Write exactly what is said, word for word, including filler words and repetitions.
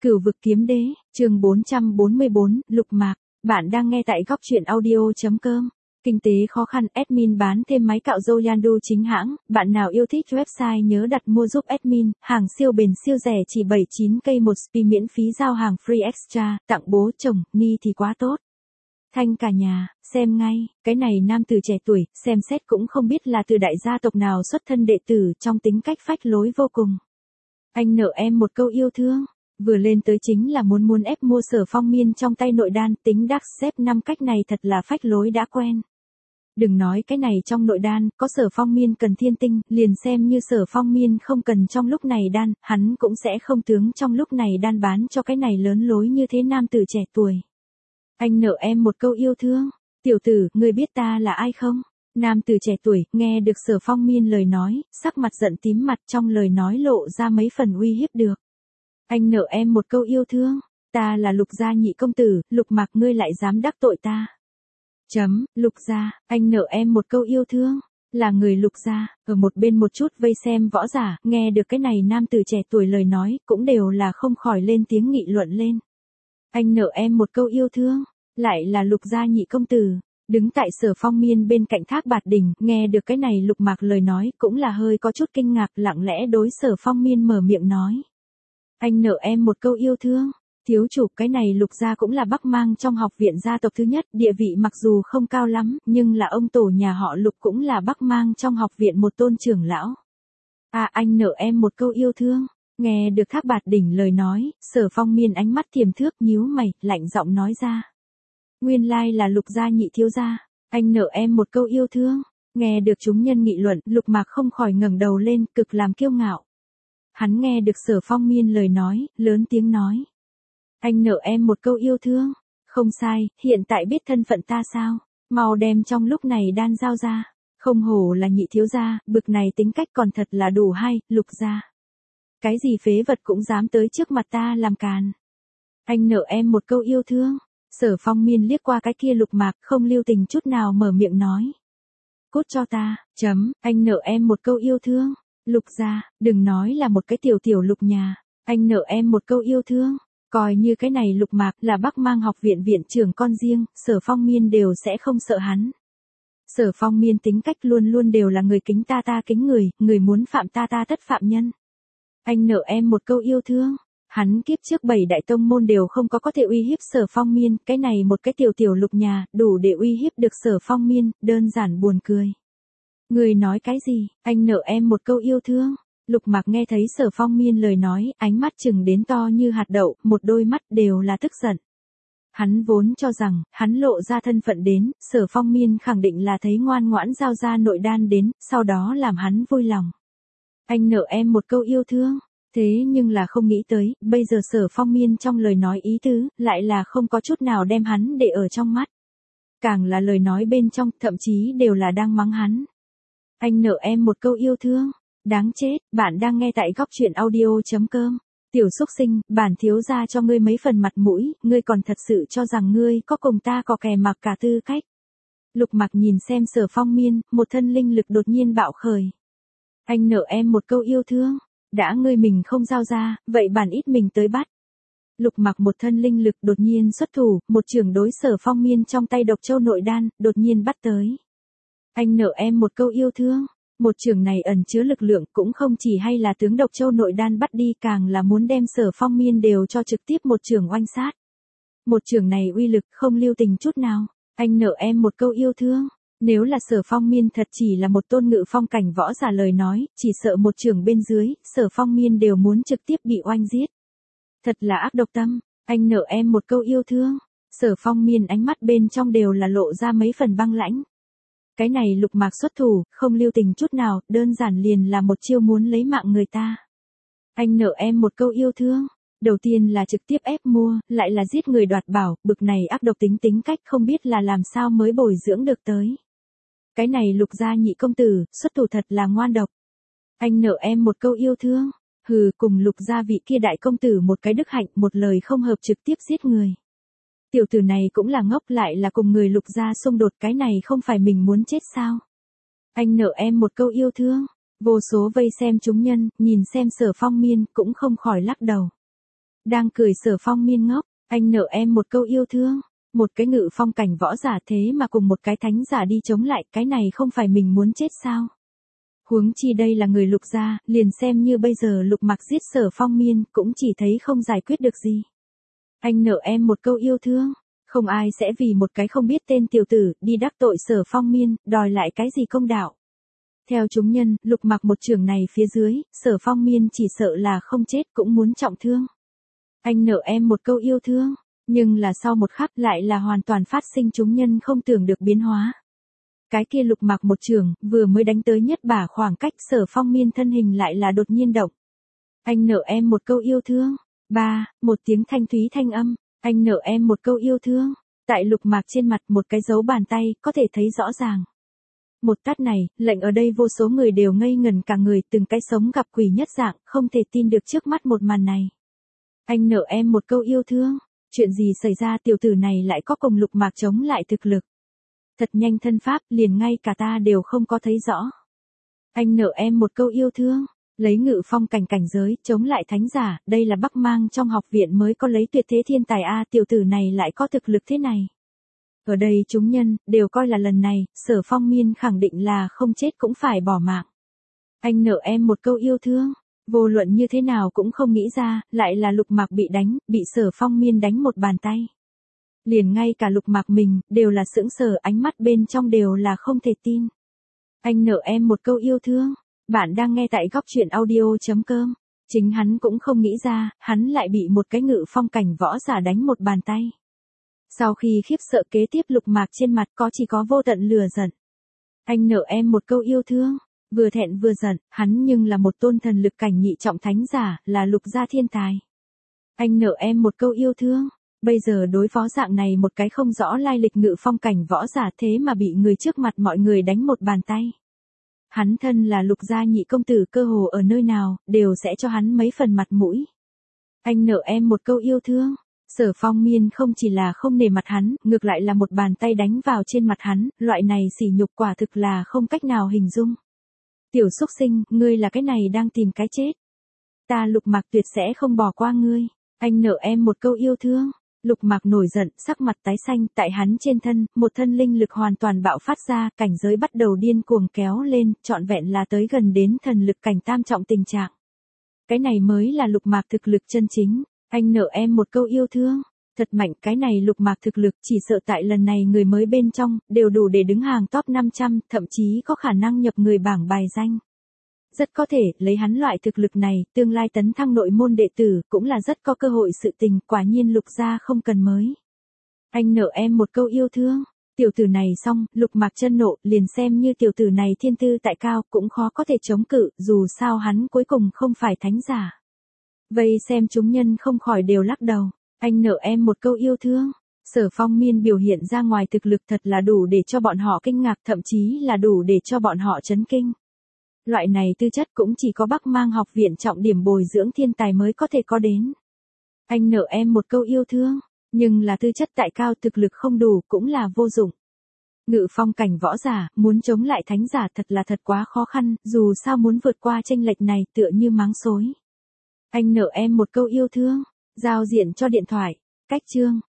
Cửu vực kiếm đế, chương bốn trăm bốn mươi bốn, Lục Mạc, bạn đang nghe tại góc truyện audio.com. Kinh tế khó khăn, admin bán thêm máy cạo râu Yandu chính hãng, bạn nào yêu thích website nhớ đặt mua giúp admin, hàng siêu bền siêu rẻ chỉ bảy mươi chín k một spi miễn phí giao hàng free extra, tặng bố chồng, ni thì quá tốt. Thanh cả nhà, xem ngay, cái này nam tử trẻ tuổi, xem xét cũng không biết là từ đại gia tộc nào xuất thân đệ tử trong tính cách phách lối vô cùng. Anh nợ em một câu yêu thương. Vừa lên tới chính là muốn muốn ép mua Sở Phong Miên trong tay nội đan, tính đắc xếp năm cách này thật là phách lối đã quen. Đừng nói cái này trong nội đan, có Sở Phong Miên cần thiên tinh, liền xem như Sở Phong Miên không cần trong lúc này đan, hắn cũng sẽ không tướng trong lúc này đan bán cho cái này lớn lối như thế nam tử trẻ tuổi. Anh nợ em một câu yêu thương, tiểu tử, ngươi biết ta là ai không? Nam tử trẻ tuổi, nghe được Sở Phong Miên lời nói, sắc mặt giận tím mặt trong lời nói lộ ra mấy phần uy hiếp được. Anh nợ em một câu yêu thương, ta là Lục gia nhị công tử, Lục Mạc ngươi lại dám đắc tội ta. Chấm, Lục gia, anh nợ em một câu yêu thương, là người Lục gia, ở một bên một chút vây xem võ giả, nghe được cái này nam tử trẻ tuổi lời nói, cũng đều là không khỏi lên tiếng nghị luận lên. Anh nợ em một câu yêu thương, lại là Lục gia nhị công tử. Đứng tại Sở Phong Miên bên cạnh Thác Bạt Đình, nghe được cái này Lục Mạc lời nói, cũng là hơi có chút kinh ngạc, lặng lẽ đối Sở Phong Miên mở miệng nói. Anh nợ em một câu yêu thương, thiếu chủ, cái này Lục gia cũng là Bắc Mang trong học viện gia tộc thứ nhất, địa vị mặc dù không cao lắm, nhưng là ông tổ nhà họ Lục cũng là Bắc Mang trong học viện một tôn trưởng lão. À, anh nợ em một câu yêu thương. Nghe được Thác Bạt Đỉnh lời nói, Sở Phong Miên ánh mắt thiềm thước nhíu mày, lạnh giọng nói ra. Nguyên lai là Lục gia nhị thiếu gia, anh nợ em một câu yêu thương. Nghe được chúng nhân nghị luận, Lục Mạc không khỏi ngẩng đầu lên, cực làm kiêu ngạo. Hắn nghe được Sở Phong Miên lời nói, lớn tiếng nói. Anh nợ em một câu yêu thương. Không sai, hiện tại biết thân phận ta sao? Mau đem trong lúc này đan giao ra. Không hổ là nhị thiếu gia, bực này tính cách còn thật là đủ hay, Lục gia. Cái gì phế vật cũng dám tới trước mặt ta làm càn. Anh nợ em một câu yêu thương. Sở Phong Miên liếc qua cái kia Lục Mạc, không lưu tình chút nào mở miệng nói. Cút cho ta, chấm, anh nợ em một câu yêu thương. Lục gia, đừng nói là một cái tiểu tiểu Lục nhà, anh nợ em một câu yêu thương. Coi như cái này Lục Mạc là Bắc Mang học viện viện trưởng con riêng, Sở Phong Miên đều sẽ không sợ hắn. Sở Phong Miên tính cách luôn luôn đều là người kính ta ta kính người, người muốn phạm ta ta tất phạm nhân. Anh nợ em một câu yêu thương. Hắn kiếp trước bảy đại tông môn đều không có có thể uy hiếp Sở Phong Miên, cái này một cái tiểu tiểu Lục nhà, đủ để uy hiếp được Sở Phong Miên, đơn giản buồn cười. Người nói cái gì, anh nợ em một câu yêu thương. Lục Mạc nghe thấy Sở Phong Miên lời nói, ánh mắt chừng đến to như hạt đậu, một đôi mắt đều là tức giận. Hắn vốn cho rằng, hắn lộ ra thân phận đến, Sở Phong Miên khẳng định là thấy ngoan ngoãn giao ra nội đan đến, sau đó làm hắn vui lòng. Anh nợ em một câu yêu thương. Thế nhưng là không nghĩ tới, bây giờ Sở Phong Miên trong lời nói ý tứ, lại là không có chút nào đem hắn để ở trong mắt. Càng là lời nói bên trong, thậm chí đều là đang mắng hắn. Anh nợ em một câu yêu thương. Đáng chết, bạn đang nghe tại góc truyện audio.com. Tiểu xúc sinh, bản thiếu gia cho ngươi mấy phần mặt mũi, ngươi còn thật sự cho rằng ngươi có cùng ta có kè mặc cả tư cách. Lục Mạc nhìn xem Sở Phong Miên, một thân linh lực đột nhiên bạo khởi. Anh nợ em một câu yêu thương. Đã ngươi mình không giao ra, vậy bản ít mình tới bắt. Lục Mạc một thân linh lực đột nhiên xuất thủ, một chưởng đối Sở Phong Miên trong tay độc châu nội đan, đột nhiên bắt tới. Anh nợ em một câu yêu thương. Một chưởng này ẩn chứa lực lượng cũng không chỉ hay là tướng độc châu nội đan bắt đi, càng là muốn đem Sở Phong Miên đều cho trực tiếp một chưởng oanh sát. Một chưởng này uy lực không lưu tình chút nào. Anh nợ em một câu yêu thương. Nếu là Sở Phong Miên thật chỉ là một tôn ngự phong cảnh võ giả lời nói, chỉ sợ một chưởng bên dưới, Sở Phong Miên đều muốn trực tiếp bị oanh giết. Thật là ác độc tâm, anh nợ em một câu yêu thương. Sở Phong Miên ánh mắt bên trong đều là lộ ra mấy phần băng lãnh. Cái này Lục Mạc xuất thủ, không lưu tình chút nào, đơn giản liền là một chiêu muốn lấy mạng người ta. Anh nợ em một câu yêu thương. Đầu tiên là trực tiếp ép mua, lại là giết người đoạt bảo, bực này ác độc tính tính cách không biết là làm sao mới bồi dưỡng được tới. Cái này Lục gia nhị công tử, xuất thủ thật là ngoan độc. Anh nợ em một câu yêu thương. Hừ, cùng Lục gia vị kia đại công tử một cái đức hạnh, một lời không hợp trực tiếp giết người. Tiểu tử này cũng là ngốc, lại là cùng người Lục gia xung đột, cái này không phải mình muốn chết sao? Anh nợ em một câu yêu thương. Vô số vây xem chúng nhân, nhìn xem Sở Phong Miên, cũng không khỏi lắc đầu. Đang cười Sở Phong Miên ngốc, anh nợ em một câu yêu thương. Một cái ngự phong cảnh võ giả thế mà cùng một cái thánh giả đi chống lại, cái này không phải mình muốn chết sao? Huống chi đây là người Lục gia, liền xem như bây giờ Lục Mặc giết Sở Phong Miên cũng chỉ thấy không giải quyết được gì. Anh nợ em một câu yêu thương, không ai sẽ vì một cái không biết tên tiểu tử đi đắc tội Sở Phong Miên, đòi lại cái gì công đạo. Theo chúng nhân, Lục Mặc một trường này phía dưới, Sở Phong Miên chỉ sợ là không chết cũng muốn trọng thương. Anh nợ em một câu yêu thương, nhưng là sau một khắc lại là hoàn toàn phát sinh chúng nhân không tưởng được biến hóa. Cái kia Lục Mặc một trường, vừa mới đánh tới nhất bả khoảng cách Sở Phong Miên thân hình lại là đột nhiên động. Anh nợ em một câu yêu thương. Ba, một tiếng thanh thúy thanh âm, anh nợ em một câu yêu thương. Tại Lục Mặc trên mặt một cái dấu bàn tay, có thể thấy rõ ràng. Một tát này, lệnh ở đây vô số người đều ngây ngẩn cả người, từng cái sống gặp quỷ nhất dạng, không thể tin được trước mắt một màn này. Anh nợ em một câu yêu thương. Chuyện gì xảy ra, tiểu tử này lại có cùng Lục Mặc chống lại thực lực. Thật nhanh thân pháp, liền ngay cả ta đều không có thấy rõ. Anh nợ em một câu yêu thương. Lấy ngự phong cảnh cảnh giới, chống lại thánh giả, đây là Bắc Mang trong học viện mới có lấy tuyệt thế thiên tài a, tiểu tử này lại có thực lực thế này. Ở đây chúng nhân, đều coi là lần này, Sở Phong Miên khẳng định là không chết cũng phải bỏ mạng. Anh nợ em một câu yêu thương. Vô luận như thế nào cũng không nghĩ ra, lại là Lục Mặc bị đánh, bị Sở Phong Miên đánh một bàn tay. Liền ngay cả Lục Mặc mình, đều là sững sờ, ánh mắt bên trong đều là không thể tin. Anh nợ em một câu yêu thương. Bạn đang nghe tại góc truyện audio.com. Chính hắn cũng không nghĩ ra, hắn lại bị một cái ngự phong cảnh võ giả đánh một bàn tay. Sau khi khiếp sợ kế tiếp, Lục Mặc trên mặt có chỉ có vô tận lừa giận. Anh nợ em một câu yêu thương. Vừa thẹn vừa giận, hắn nhưng là một tôn thần lực cảnh nhị trọng thánh giả, là Lục gia thiên tài. Anh nợ em một câu yêu thương. Bây giờ đối phó dạng này một cái không rõ lai lịch ngự phong cảnh võ giả thế mà bị người trước mặt mọi người đánh một bàn tay. Hắn thân là Lục gia nhị công tử, cơ hồ ở nơi nào, đều sẽ cho hắn mấy phần mặt mũi. Anh nợ em một câu yêu thương. Sở Phong Miên không chỉ là không nể mặt hắn, ngược lại là một bàn tay đánh vào trên mặt hắn, loại này sỉ nhục quả thực là không cách nào hình dung. Tiểu xúc sinh, ngươi là cái này đang tìm cái chết. Ta Lục Mặc tuyệt sẽ không bỏ qua ngươi. Anh nợ em một câu yêu thương. Lục Mặc nổi giận, sắc mặt tái xanh, tại hắn trên thân, một thân linh lực hoàn toàn bạo phát ra, cảnh giới bắt đầu điên cuồng kéo lên, trọn vẹn là tới gần đến thần lực cảnh tam trọng tình trạng. Cái này mới là Lục Mặc thực lực chân chính. Anh nợ em một câu yêu thương. Thật mạnh, cái này Lục Mặc thực lực chỉ sợ tại lần này người mới bên trong, đều đủ để đứng hàng top năm trăm, thậm chí có khả năng nhập người bảng bài danh. Rất có thể, lấy hắn loại thực lực này, tương lai tấn thăng nội môn đệ tử, cũng là rất có cơ hội sự tình, quả nhiên Lục gia không cần mới. Anh nợ em một câu yêu thương. Tiểu tử này xong, Lục Mặc chân nộ, liền xem như tiểu tử này thiên tư tại cao, cũng khó có thể chống cự, dù sao hắn cuối cùng không phải thánh giả. Vậy xem chúng nhân không khỏi đều lắc đầu. Anh nợ em một câu yêu thương. Sở Phong Miên biểu hiện ra ngoài thực lực thật là đủ để cho bọn họ kinh ngạc, thậm chí là đủ để cho bọn họ chấn kinh. Loại này tư chất cũng chỉ có Bắc Mang học viện trọng điểm bồi dưỡng thiên tài mới có thể có đến. Anh nợ em một câu yêu thương, nhưng là tư chất tại cao, thực lực không đủ cũng là vô dụng. Ngự phong cảnh võ giả, muốn chống lại thánh giả thật là thật quá khó khăn, dù sao muốn vượt qua chênh lệch này tựa như máng xối. Anh nợ em một câu yêu thương, giao diện cho điện thoại, cách chương.